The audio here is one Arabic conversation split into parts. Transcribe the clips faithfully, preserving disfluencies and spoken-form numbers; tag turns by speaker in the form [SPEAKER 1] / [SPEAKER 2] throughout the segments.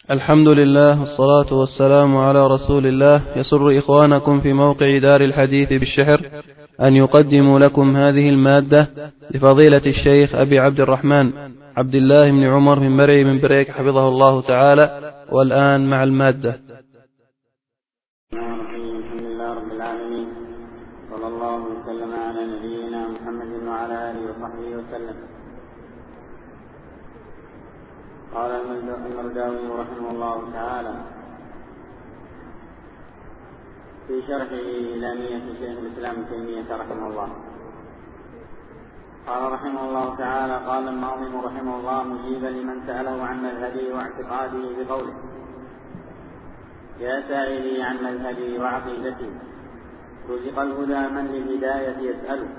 [SPEAKER 1] الحمد لله والصلاة والسلام على رسول الله. يسر إخوانكم في موقع دار الحديث بالشحر أن يقدموا لكم هذه المادة لفضيلة الشيخ أبي عبد الرحمن عبد الله بن عمر من مرعي من بريك حفظه الله تعالى. والآن مع المادة.
[SPEAKER 2] الحمد لله رب العالمين، صلى الله وسلم على نبينا محمد وعلى آله وصحبه وسلم. قال المرداوي رحمه الله تعالى في شرحه إلامية شيخ الإسلام ابن تيمية رحمه الله، قال رحمه الله تعالى: قال الناظم رحمه الله مجيبا لمن سأله عن مذهبه واعتقاده بقوله: يا سائلي عن مذهبي وعقيدتي، رزق الهدى من للهداية يسأل.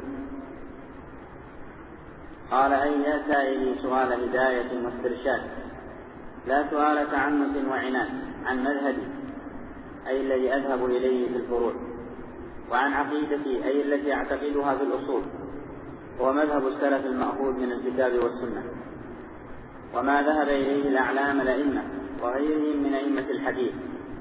[SPEAKER 2] قال: أي يا سائلي سؤال هداية واسترشاد، لا سؤال تعنت وعناد، عن مذهبي أي الذي أذهب إليه في الفروع، وعن عقيدتي أي التي أعتقدها في الأصول، هو مذهب السلف المأخوذ من الكتاب والسنة، وما ذهب إليه الأعلام الأئمة وغيرهم من أئمة الحديث.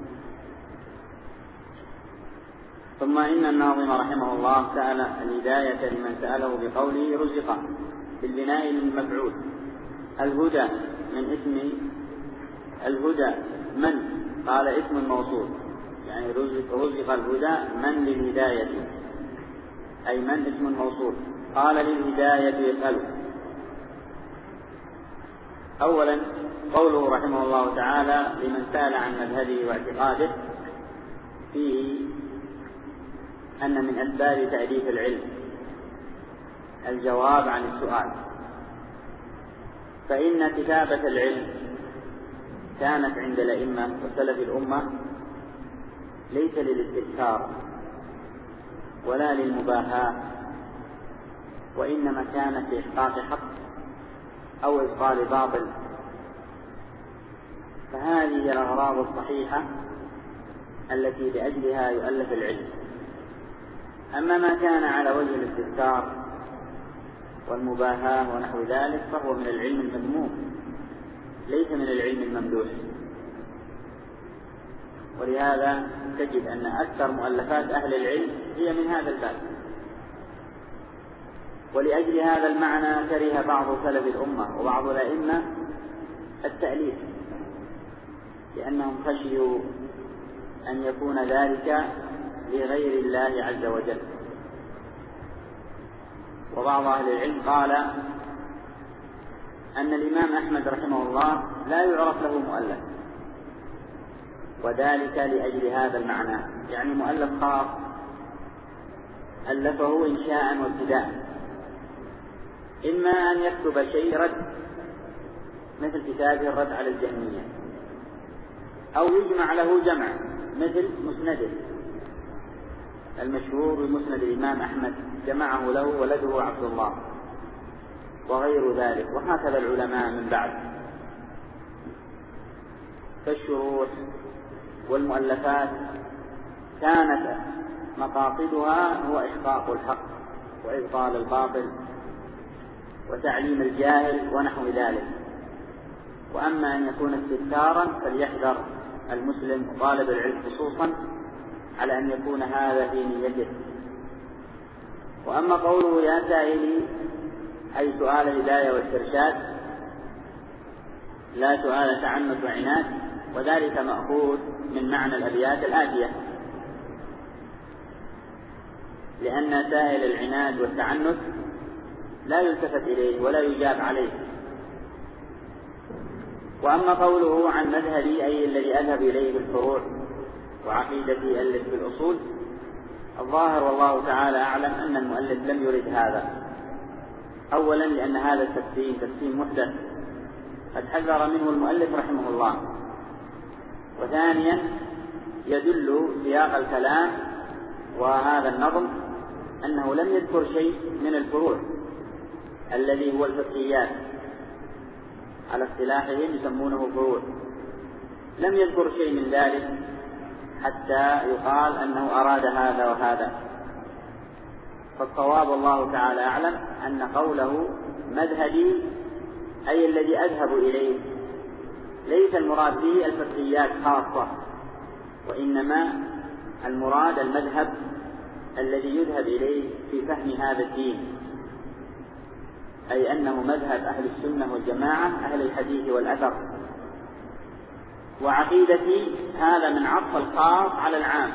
[SPEAKER 2] ثم إن الناظم رحمه الله سأل الهداية لمن سأله بقوله رزق بالبناء للمفعول. الهدى من اسم الهدى من، قال اسم الموصول، يعني رزق, رزق الهدى من للهداية، أي من اسم الموصول، قال للهداية يسأل. أولا قوله رحمه الله تعالى لمن سأل عن مذهبه واعتقاده، فيه أن من أسباب تأليف العلم الجواب عن السؤال، فإن كتابة العلم كانت عند الأئمة وسلف الأمة ليس للاستكثار ولا للمباهاة، وإنما كانت لإحقاق حق أو إبطال باطل. فهذه الأغراض الصحيحة التي لأجلها يؤلف العلم. أما ما كان على وجه الاستكثار والمباهاة ونحو ذلك فهو من العلم المذموم، ليس من العلم الممدوح. ولهذا تجد أن أكثر مؤلفات أهل العلم هي من هذا الباب. ولأجل هذا المعنى كره بعض سلف الأمة وبعض الأئمة التأليف، لأنهم خشيوا أن يكون ذلك لغير الله عز وجل. وبعض أهل العلم قال أن الإمام أحمد رحمه الله لا يعرف له مؤلف، وذلك لأجل هذا المعنى، يعني مؤلف خاص ألفه إنشاء وابتداء، إما أن يكتب شيء رد مثل كتابه الرد على الجهمية، أو يجمع له جمع مثل مسنده المشهور بمسند الإمام أحمد، جمعه له ولده عبد الله وغير ذلك، وهكذا العلماء من بعد. فالشروح والمؤلفات كانت مقاصدها هو إحقاق الحق وإبطال الباطل وتعليم الجاهل ونحو ذلك. وأما أن يكون استكثارا فليحذر المسلم وطالب العلم خصوصا على أن يكون هذا في نيته. وأما قوله يا سائلي أي سؤال الهداية والاسترشاد، لا سؤال تعنت وعناد، وذلك مأخوذ من معنى الأبيات الآتية، لأن سائل العناد والتعنت لا يلتفت إليه ولا يجاب عليه. وأما قوله عن مذهبي أي الذي أذهب إليه بالفروع وعقيدتي التي في الأصول، الظاهر والله تعالى أعلم أن المؤلف لم يرد هذا. أولا لأن هذا التقسيم تقسيم محدث قد حذر منه المؤلف رحمه الله، وثانيا يدل سياق الكلام وهذا النظم أنه لم يذكر شيء من الفروع الذي هو الفقهيات، على اصطلاحهم يسمونه فروع، لم يذكر شيء من ذلك حتى يقال أنه أراد هذا وهذا. فالصواب الله تعالى أعلم أن قوله مذهبي أي الذي أذهب إليه ليس المراد به الفقهيات خاصة، وإنما المراد المذهب الذي يذهب إليه في فهم هذا الدين، أي أنه مذهب أهل السنة والجماعة أهل الحديث والأثر. وعقيدتي هذا من عطف الخاص على العام،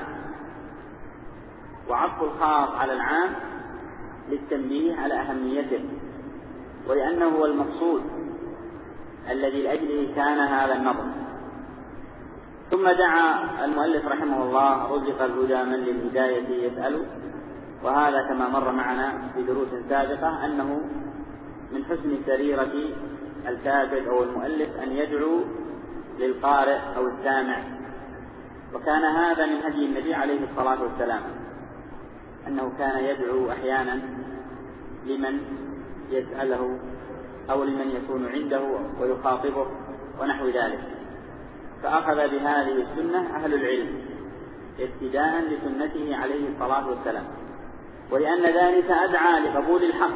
[SPEAKER 2] وعطف الخاص على العام للتنبيه على أهميته، ولأنه هو المقصود الذي لأجله كان هذا النظم. ثم دعا المؤلف رحمه الله: رزق الهدى من للهداية يسأل. وهذا كما مر معنا في دروس سابقة أنه من حسن سريرة الكاتب أو المؤلف أن يدعو للقارئ أو السامع، وكان هذا من هدي النبي عليه الصلاة والسلام، أنه كان يدعو أحيانا لمن يسأله أو لمن يكون عنده ويخاطبه ونحو ذلك. فأخذ بهذه السنة أهل العلم ابتداء لسنته عليه الصلاة والسلام، ولأن ذلك أدعى لقبول الحق،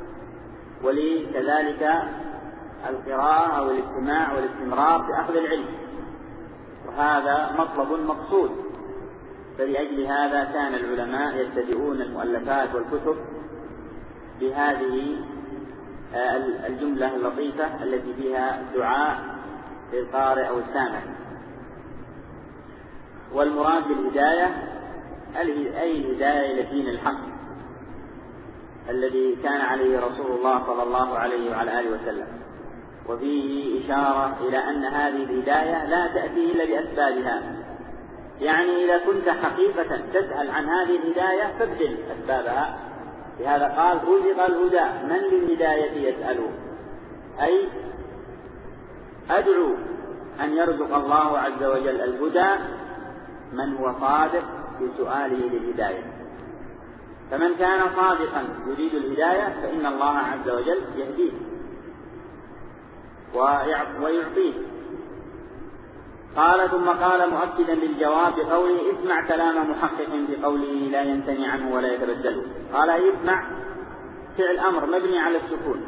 [SPEAKER 2] ولكذلك القراءة أو الاستماع والاستمرار في أخذ العلم، وهذا مطلب مقصود. فلأجل هذا كان العلماء يبتدئون المؤلفات والكتب بهذه الجملة اللطيفة التي فيها دعاء للقارئ أو السامع. والمراد بالهداية أي الهداية إلى دين الحق الذي كان عليه رسول الله صلى الله عليه وعلى آله وسلم. وفيه إشارة إلى أن هذه الهداية لا تأتي إلا بأسبابها، يعني إذا كنت حقيقة تسأل عن هذه الهداية فابذل أسبابها. لهذا قال: رزق الهدى من للهداية يسأل، أي أدعو أن يرزق الله عز وجل الهدى من هو صادق في سؤاله للهداية. فمن كان صادقا يريد الهداية فإن الله عز وجل يهديه ويعطيه. قال: ثم قال مؤكدا للجواب بقوله: اسمع كلام محقق بقوله لا ينتني عنه ولا يتبدل. قال: يسمع فعل أمر مبني على السكون،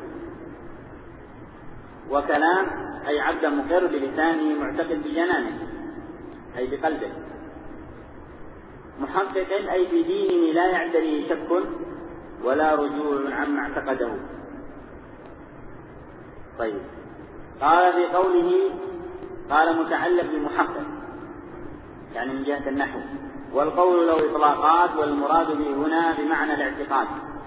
[SPEAKER 2] وكلام أي عبد مقر بلسانه معتقد بجنانه أي بقلبه، محقق أي في دينه لا يعتريه شك ولا رجوع عما اعتقده. طيب، قال في قوله قال متعلق بمحقق يعني من جهة النحو، والقول له إطلاقات، والمراد به هنا بمعنى الاعتقاد،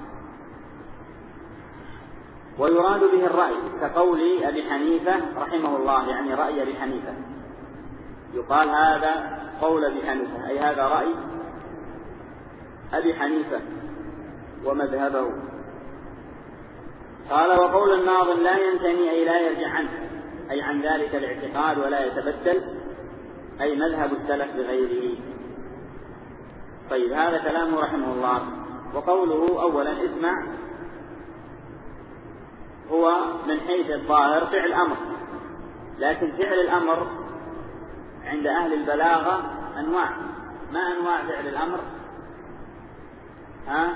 [SPEAKER 2] ويراد به الرأي كقول أبي حنيفة رحمه الله، يعني رأي أبي حنيفة، يقال هذا قول أبي حنيفة أي هذا رأي أبي حنيفة ومذهبه. قال: وقول الناظم لا ينتني أي لا يرجع عنه، أي عن ذلك الاعتقاد ولا يتبدل، أي مذهب السلف بغيره. طيب، هذا كلامه رحمه الله. وقوله أولا اسمع هو من حيث الظاهر فعل أمر، لكن فعل الأمر عند أهل البلاغة أنواع. ما أنواع فعل الأمر؟ ها؟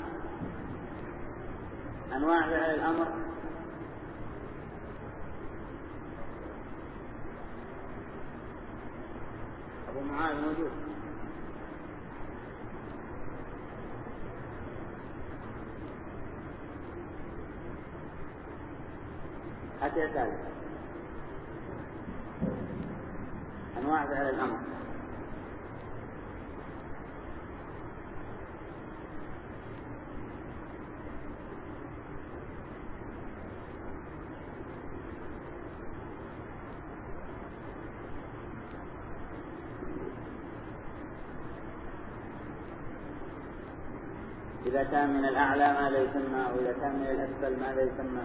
[SPEAKER 2] أنواع فعل الأمر أبو معاذ موجود؟ حتى يسأل أنواع فعل الأمر. إذا كان من الأعلى ماذا يسمى، وإذا كان من الأسفل ماذا يسمى؟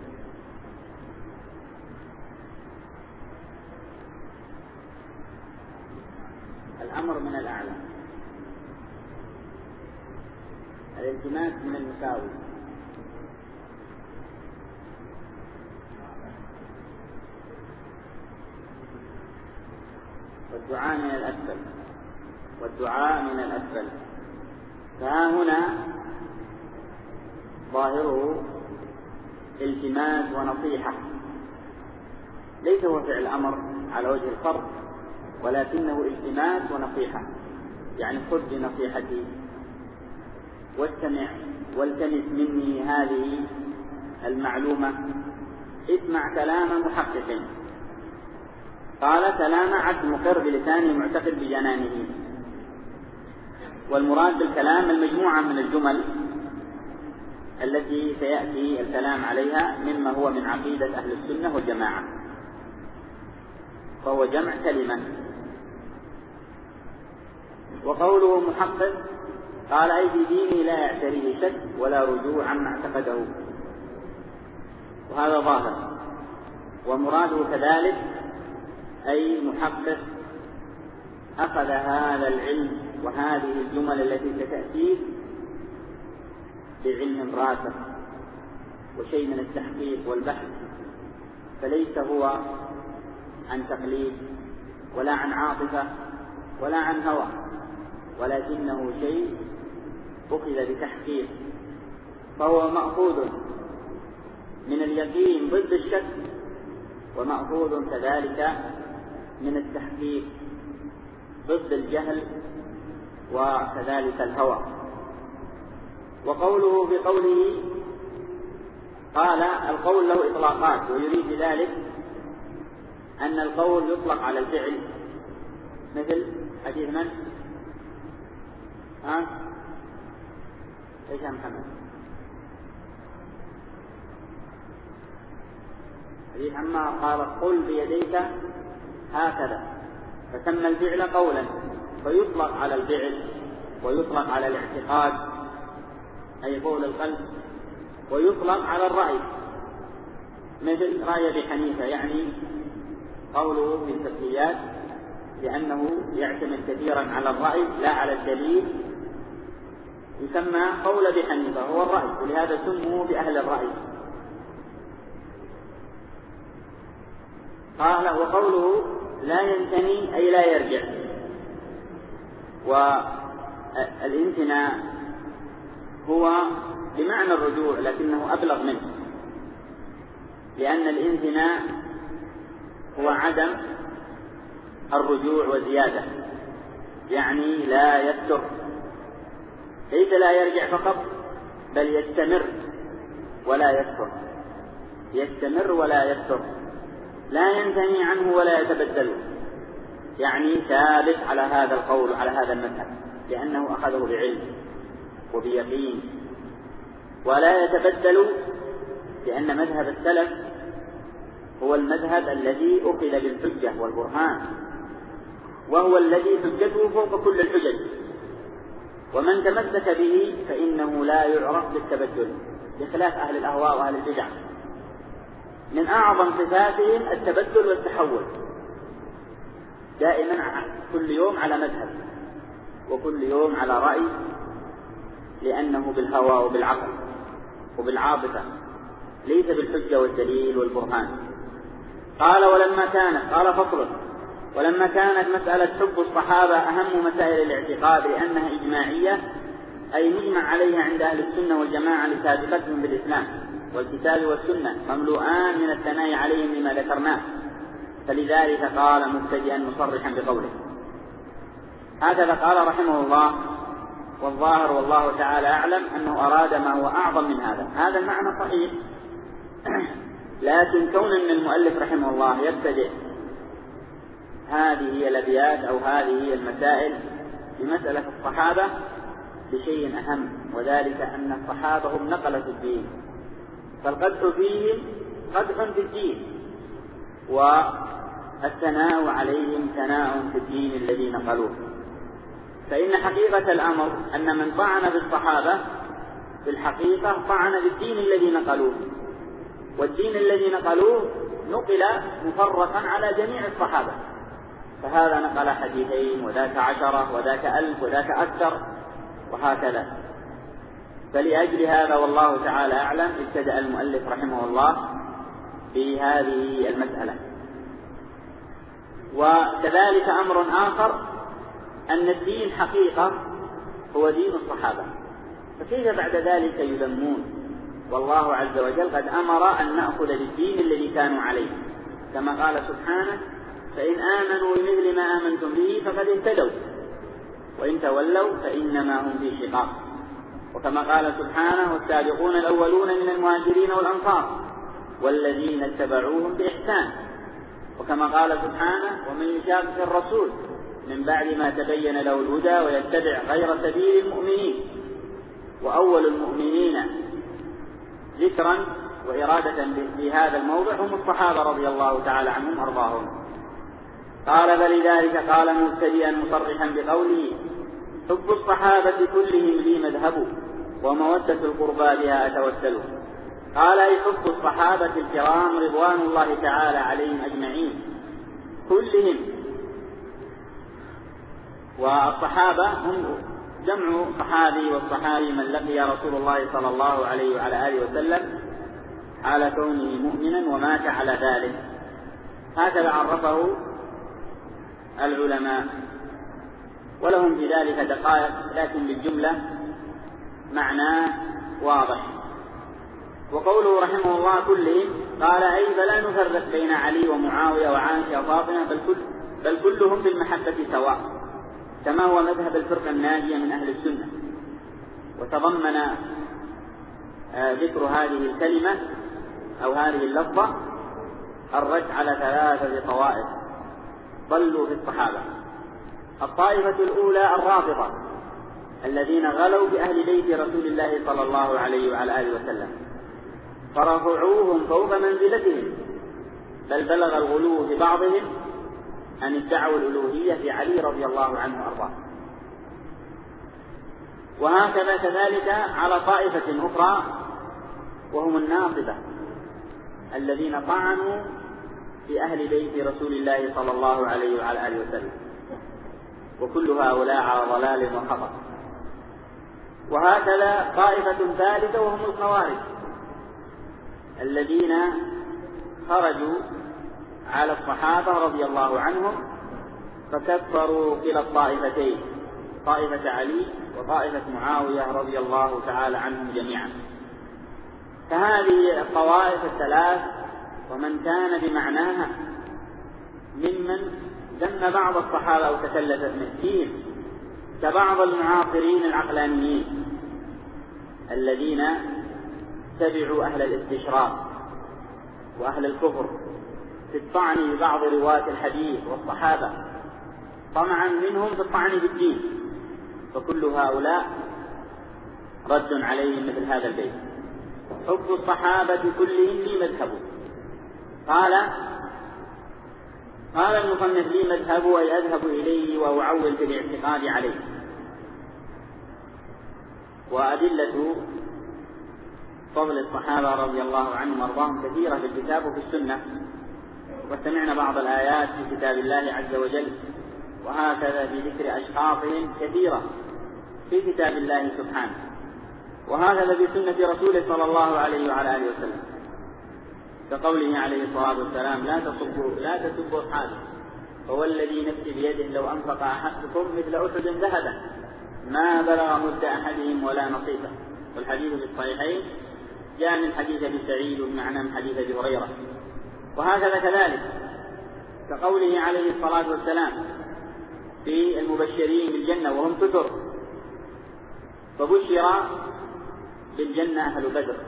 [SPEAKER 2] الأمر من الأعلى، الالتماس من المساوي، والدعاء من الأسفل، والدعاء من الأسفل. فها هنا ظاهره التماس ونصيحة، ليس هو فعل أمر على وجه الفرض، ولكنه التماس ونصيحة، يعني خذ بنصيحتي واستمع والتمس مني هذه المعلومة، اسمع كلام محقق. قال كلام عبد مقر بلسانه معتقد بجنانه. والمراد بالكلام المجموعة من الجمل التي سيأتي الكلام عليها مما هو من عقيدة أهل السنة والجماعة، فهو جمع كلمة. وقوله محقق قال أي في ديني لا يعتريه شك ولا رجوع عما اعتقده، وهذا ظاهر. ومراده كذلك أي محقق أخذ هذا العلم وهذه الجمل التي ستأتيه بعلم راسخ وشيء من التحقيق والبحث، فليس هو عن تقليد ولا عن عاطفة ولا عن هوى، ولكنه شيء أخذ بتحقيق، فهو مأخوذ من اليقين ضد الشك، ومأخوذ كذلك من التحقيق ضد الجهل وكذلك الهوى. وقوله بقوله قال القول له إطلاقات، ويريد بذلك أن القول يطلق على الفعل، مثل حديث من؟ ها؟ ايش يا محمد؟ حديث عمار قال قل بيديك هكذا، فسمى الفعل قولا، فيطلق على الفعل ويطلق على الاعتقاد أي قول القلب، ويطلق على الرأي مثل رأي أبي حنيفة، يعني قوله في التفصيلات لأنه يعتمد كثيرا على الرأي لا على الدليل، يسمى قول أبي حنيفة هو الرأي، ولهذا سموا بأهل الرأي. قال وقوله لا ينتني أي لا يرجع، والانتناء هو بمعنى الرجوع لكنه أبلغ منه، لأن الانتناء هو عدم الرجوع وزيادة، يعني لا يستر، ليس لا يرجع فقط بل يستمر ولا يستر، يستمر ولا يستر، لا ينتهي عنه ولا يتبدل، يعني ثابت على هذا القول على هذا المذهب لأنه أخذه بعلم وبيقين، ولا يتبدل لأن مذهب السلف هو المذهب الذي أخذ بالحجة والبرهان، وهو الذي حجته فوق كل الحجج، ومن تمسك به فإنه لا يعرف بالتبدل، بخلاف أهل الأهواء وأهل البدع من أعظم صفاتهم التبدل والتحول، دائما كل يوم على مذهب وكل يوم على رأي، لأنه بالهوى وبالعقل وبالعاطفة ليس بالحجة والدليل والبرهان. قال ولما كانت قال فصل ولما كانت مسألة حب الصحابة أهم مسائل الاعتقاد لأنها إجماعية أي مجمع عليها عند أهل السنة والجماعة لسابقتهم بالإسلام والكتاب والسنة، مملوءان من الثناء عليهم لما ذكرناه، فلذلك قال مبتدئا مصرحا بقوله. هكذا قال رحمه الله، والظاهر والله تعالى أعلم أنه أراد ما هو أعظم من هذا. هذا المعنى صحيح، لكن كون أن المؤلف رحمه الله يبتدئ هذه الأبيات أو هذه المسائل بمسألة الصحابة بشيء أهم، وذلك أن الصحابة هم نقلة الدين، فالقدح فيهم قدح في الدين، والثناء عليهم ثناء في الدين الذي نقلوه. فإن حقيقة الأمر أن من طعن بالصحابة في الحقيقة طعن بالدين الذي نقلوه، والدين الذي نقلوه نقل مفرقا على جميع الصحابة، فهذا نقل حديثين وذاك عشرة وذاك ألف وذاك أكثر وهكذا. فلأجل هذا والله تعالى أعلم ابتدأ المؤلف رحمه الله في هذه المسألة. وكذلك أمر آخر أن الدين حقيقة هو دين الصحابة، فكيف بعد ذلك يذمون؟ والله عز وجل قد أمر أن نأخذ بالدين الذي كانوا عليه، كما قال سبحانه فإن آمنوا بمثل ما آمنتم به فقد اهتدوا وإن تولوا فإنما هم في شقاق. وكما قال سبحانه والسابقون الأولون من المهاجرين والأنصار والذين اتبعوهم بإحسان. وكما قال سبحانه ومن يشاقق الرسول من بعد ما تبين له الهدى ويتبع غير سبيل المؤمنين. وأول المؤمنين ذكرا وإرادة بهذا الموضع هم الصحابة رضي الله تعالى عنهم أرضاهم. قال فلذلك قال مبتدئا مصرحا بقوله حب الصحابة كلهم لي مذهب ومودة القربى بها أتوسل. قال أي حب الصحابة الكرام رضوان الله تعالى عليهم أجمعين كلهم. والصحابة هم جمع صحابي، والصحابي من لقي رسول الله صلى الله عليه وعلى آله وسلم على كونه مؤمنا ومات على ذلك. هكذا عرفه العلماء ولهم في ذلك دقائق، لكن بالجملة معناه واضح. وقوله رحمه الله كلهم قال أي فلا نفرق بين علي ومعاوية وعائشة وفاطمة بل, كل بل كلهم في المحبة سواء، كما هو مذهب الفرقة الناجية من أهل السنة. وتضمن ذكر هذه الكلمة أو هذه اللفظة الرد على ثلاثة طوائف ضلوا في الصحابة. الطائفة الأولى الرافضة الذين غلوا بأهل بيت رسول الله صلى الله عليه وعلى آله وسلم فرفعوهم فوق منزلتهم، بل بلغ الغلو في بعضهم أن ادعوا الألوهية في علي رضي الله عنه وأرضاه. وهكذا كذلك على طائفة أخرى وهم الناصبة الذين طعنوا في أهل بيت رسول الله صلى الله عليه وعلى آله وسلم، وكل هؤلاء على ضلال وخطأ. وهكذا طائفة ثالثة وهم الخوارج الذين خرجوا على الصحابة رضي الله عنهم فكفروا كلا الطائفتين، طائفة علي وطائفة معاوية رضي الله تعالى عنهم جميعا. فهذه الطوائف الثلاث ومن كان بمعناها ممن ذم بعض الصحابة أو تكلف فيهم كبعض المعاصرين العقلانيين الذين تبعوا أهل الاستشراق وأهل الكفر في الطعن ببعض رواة الحديث والصحابة طمعا منهم في الطعن بالدين. فكل هؤلاء رد عليهم مثل هذا البيت حب الصحابة كلهم لي مذهب. قال قال المصنف لي مذهب أي أذهب إليه وأعول في الاعتقاد عليه. وأدلة فضل الصحابة رضي الله عنهم وارضاهم كثيرة في الكتاب وفي السنة، وسمعنا بعض الآيات في كتاب الله عز وجل، وهكذا في ذكر أشخاصهم كثيرة في كتاب الله سبحانه، وهكذا في سنة رسوله صلى الله عليه وعلى آله وسلم كقوله عليه الصلاة والسلام لا تسبوا لا تسبوا أصحابي فوالذي نفسي بيده لو أنفق أحدكم مثل أحد ذهبا ما بلغ مد أحدهم ولا نصيفه. والحديث في الصحيحين جاء من حديث أبي سعيد ومعنى من حديث أبي هريرة. وهكذا كذلك كقوله عليه الصلاة والسلام في المبشرين بالجنة وهم كثر فبشر بالجنة أهل بدر،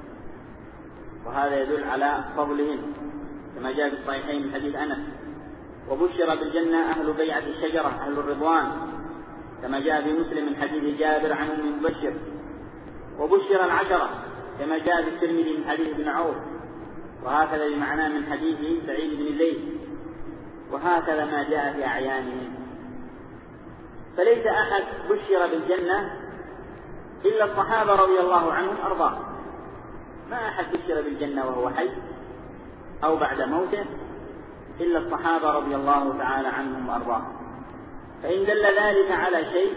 [SPEAKER 2] وهذا يدل على فضلهم كما جاء في الصحيحين من حديث أنس. وبشر بالجنة أهل بيعة الشجرة أهل الرضوان كما جاء في مسلم من حديث جابر عن ابن مبشر. وبشر العشرة كما جاء في الترمذي من حديث ابن عوف، وهكذا بمعناه من حديث سعيد بن زيد، وهكذا ما جاء في أعيانهم. فليس أحد بشر بالجنة إلا الصحابة رضي الله عنهم أرضاهم، ما أحد بشر بالجنة وهو حي أو بعد موته إلا الصحابة رضي الله تعالى عنهم وأرضاهم. فإن دل ذلك على شيء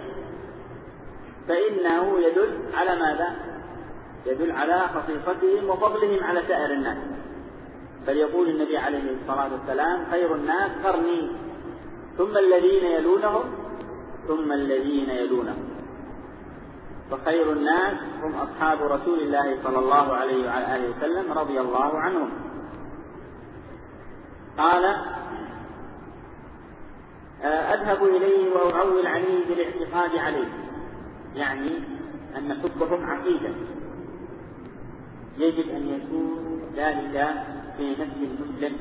[SPEAKER 2] فإنه يدل على ماذا؟ يدل على خصيصتهم وفضلهم على سائر الناس. بل يقول النبي عليه الصلاة والسلام خير الناس قرني ثم الذين يلونهم ثم الذين يلونهم. فخير الناس هم أصحاب رسول الله صلى الله عليه وعلى آله وسلم رضي الله عنهم. قال أذهب إليه وأعول عليه بالاعتقاد عليه، يعني أن حبهم عقيدة، يجب أن يكون ذلك في نفس المسلم.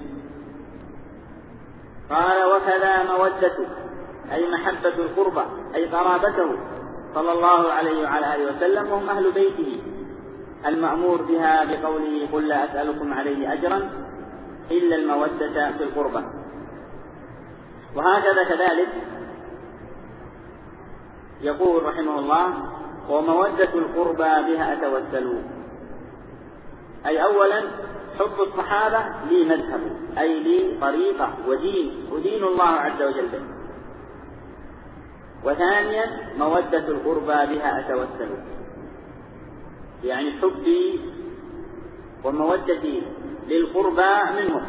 [SPEAKER 2] قال: وكذا مودته، أي محبة القربى، أي قرابته صلى الله عليه وعلى آله وسلم، وهم أهل بيته المأمور بها بقوله: قل لا أسألكم عليه أجرا إلا المودة في القربى. وهكذا كذلك يقول رحمه الله: ومودة القربى بها أتوسل، أي أولا حب الصحابة لي مذهب، أي لي طريقة ودين ودين الله عز وجل به. وثانيا مودة القربى بها أتوسل، يعني حبي ومودتي للقربى منهم.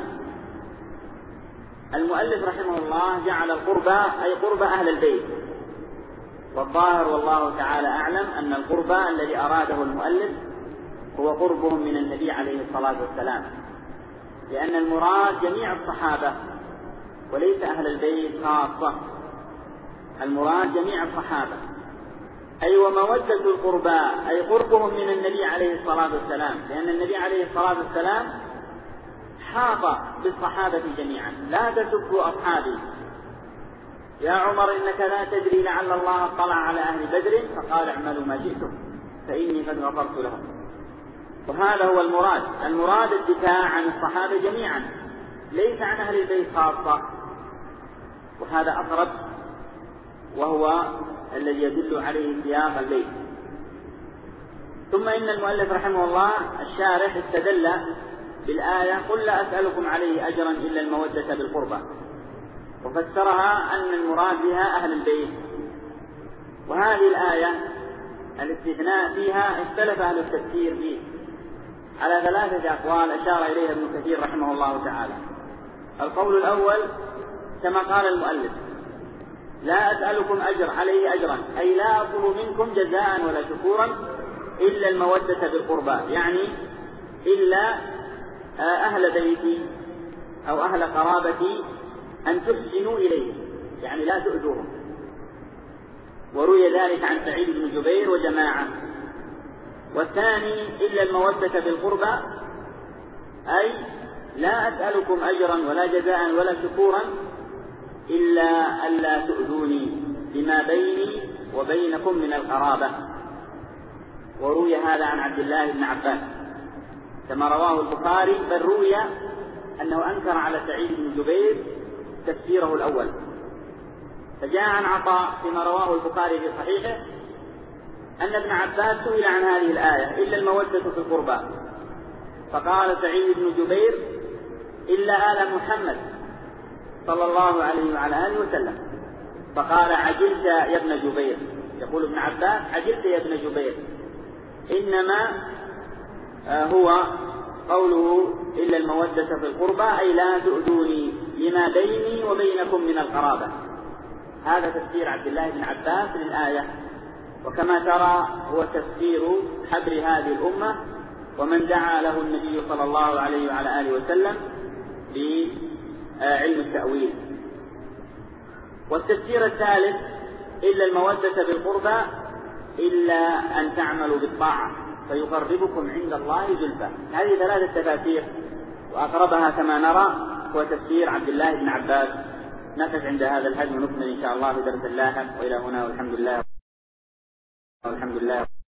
[SPEAKER 2] المؤلف رحمه الله جعل القربى أي قربى أهل البيت، والظاهر والله تعالى أعلم أن القربى الذي أراده المؤلف هو قربهم من النبي عليه الصلاة والسلام، لأن المراد جميع الصحابة وليس أهل البيت خاصة، المراد جميع الصحابة. أي ومودة القربى أي قربهم من النبي عليه الصلاة والسلام، لأن النبي عليه الصلاة والسلام حاط بالصحابة جميعا: لا تسبوا أصحابي، يا عمر إنك لا تدري لعل الله اطلع على أهل بدر فقال اعملوا ما شئتم فإني قد غفرت لهم. وهذا هو المراد، المراد الدفاع عن الصحابة جميعا ليس عن أهل البيت خاصة، وهذا أقرب وهو الذي يدل عليه سياق البيت. ثم إن المؤلف رحمه الله الشارح استدل بالآية: قل لا أسألكم عليه أجرا إلا المودة بالقربى، وفسرها أن المراد بها أهل البيت. وهذه الآية الاستثناء فيها اختلف أهل التفسير فيه على ثلاثة أقوال أشار إليها ابن كثير رحمه الله تعالى. القول الأول كما قال المؤلف: لا أسألكم أجر عليه أجرا، أي لا أطلب منكم جزاء ولا شكورا إلا المودة بالقربى، يعني إلا أهل بيتي أو أهل قرابتي أن تحسنوا إليه، يعني لا تؤذوهم. وروي ذلك عن سعيد بن جبير وجماعة. والثاني إلا المودة بالقربى، أي لا أسألكم أجرا ولا جزاء ولا شكورا إلا ألا تؤذوني بما بيني وبينكم من القرابة. وروي هذا عن عبد الله بن عباس كما رواه البخاري، بل روي أنه أنكر على سعيد بن جبير تفسيره الأول. فجاء عن عطاء فيما رواه البخاري في صحيحه أن ابن عباس سئل عن هذه الآية: إلا المودة في القربى، فقال سعيد بن جبير: إلا آل محمد صلى الله عليه وعلى آله وسلم. فقال: عجلت يا ابن جبير، يقول ابن عباس: عجلت يا ابن جبير، إنما هو قوله إلا المودة في القربى، أي لا تؤذوني لما بيني وبينكم من القرابة. هذا تفسير عبد الله بن عباس للآية، وكما ترى هو تفسير حبر هذه الأمة ومن دعا له النبي صلى الله عليه وعلى آله وسلم بعلم التأويل. والتفسير الثالث: إلا المودة بالقربى إلا أن تعملوا بالطاعة فيقربكم عند الله زلفى. هذه ثلاثة تفاسير، وأقربها كما نرى هو تفسير عبد الله بن عباس. نقف عند هذا الحد ونكمل إن شاء الله في درس اللاحق. وإلى هنا والحمد لله والحمد لله